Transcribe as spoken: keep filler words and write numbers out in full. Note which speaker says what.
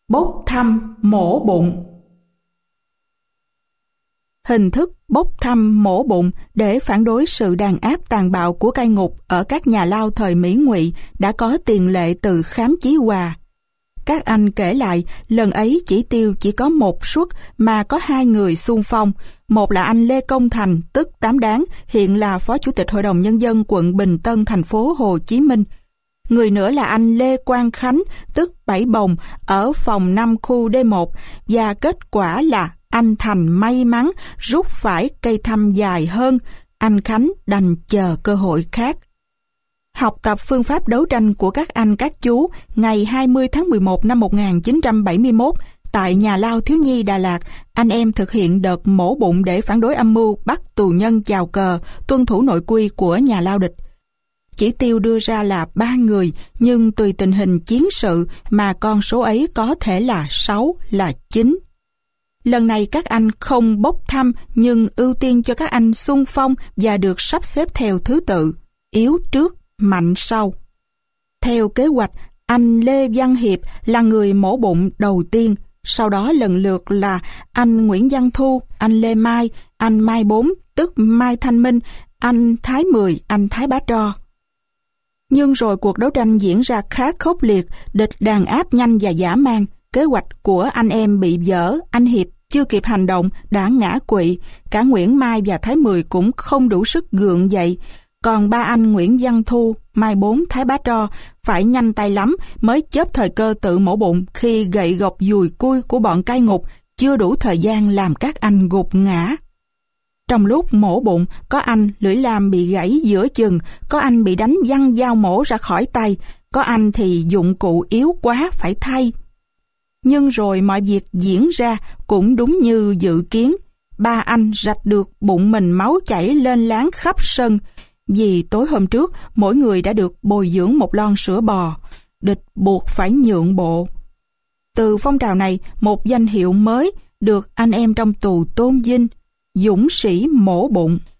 Speaker 1: Bốc thăm mổ bụng. Hình thức bốc thăm mổ bụng để phản đối sự đàn áp tàn bạo của cai ngục ở các nhà lao thời Mỹ Ngụy đã có tiền lệ từ Khám Chí Hòa. Các anh kể lại, lần ấy chỉ tiêu chỉ có một suất mà có hai người xung phong. Một là anh Lê Công Thành, tức Tám Đáng, hiện là Phó Chủ tịch Hội đồng Nhân dân quận Bình Tân, thành phố Hồ Chí Minh. Người nữa là anh Lê Quang Khánh, tức Bảy Bồng, ở phòng năm khu D một, và kết quả là anh Thành may mắn rút phải cây thăm dài hơn, anh Khánh đành chờ cơ hội khác. Học tập phương pháp đấu tranh của các anh các chú, ngày hai mươi tháng mười một năm một nghìn chín trăm bảy mươi mốt, tại nhà lao thiếu nhi Đà Lạt, anh em thực hiện đợt mổ bụng để phản đối âm mưu bắt tù nhân chào cờ, tuân thủ nội quy của nhà lao địch. Chỉ tiêu đưa ra là ba người, nhưng tùy tình hình chiến sự mà con số ấy có thể là sáu, là chín. Lần này các anh không bốc thăm nhưng ưu tiên cho các anh xung phong và được sắp xếp theo thứ tự, yếu trước, mạnh sau. Theo kế hoạch, anh Lê Văn Hiệp là người mổ bụng đầu tiên, sau đó lần lượt là anh Nguyễn Văn Thu, anh Lê Mai, anh Mai Bốn, tức Mai Thanh Minh, anh Thái Mười, anh Thái Bá Tro. Nhưng rồi cuộc đấu tranh diễn ra khá khốc liệt, địch đàn áp nhanh và dã man. Kế hoạch của anh em bị dở, anh Hiệp chưa kịp hành động đã ngã quỵ, cả Nguyễn Mai và Thái Mười cũng không đủ sức gượng dậy. Còn ba anh Nguyễn Văn Thu, Mai Bốn, Thái Bá Tro phải nhanh tay lắm mới chớp thời cơ tự mổ bụng khi gậy gộc dùi cui của bọn cai ngục chưa đủ thời gian làm các anh gục ngã. Trong lúc mổ bụng, có anh lưỡi lam bị gãy giữa chừng, có anh bị đánh văng dao mổ ra khỏi tay, có anh thì dụng cụ yếu quá phải thay. Nhưng rồi mọi việc diễn ra cũng đúng như dự kiến. Ba anh rạch được bụng mình máu chảy lên láng khắp sân, vì tối hôm trước mỗi người đã được bồi dưỡng một lon sữa bò. Địch buộc phải nhượng bộ. Từ phong trào này, một danh hiệu mới được anh em trong tù tôn vinh: dũng sĩ mổ bụng.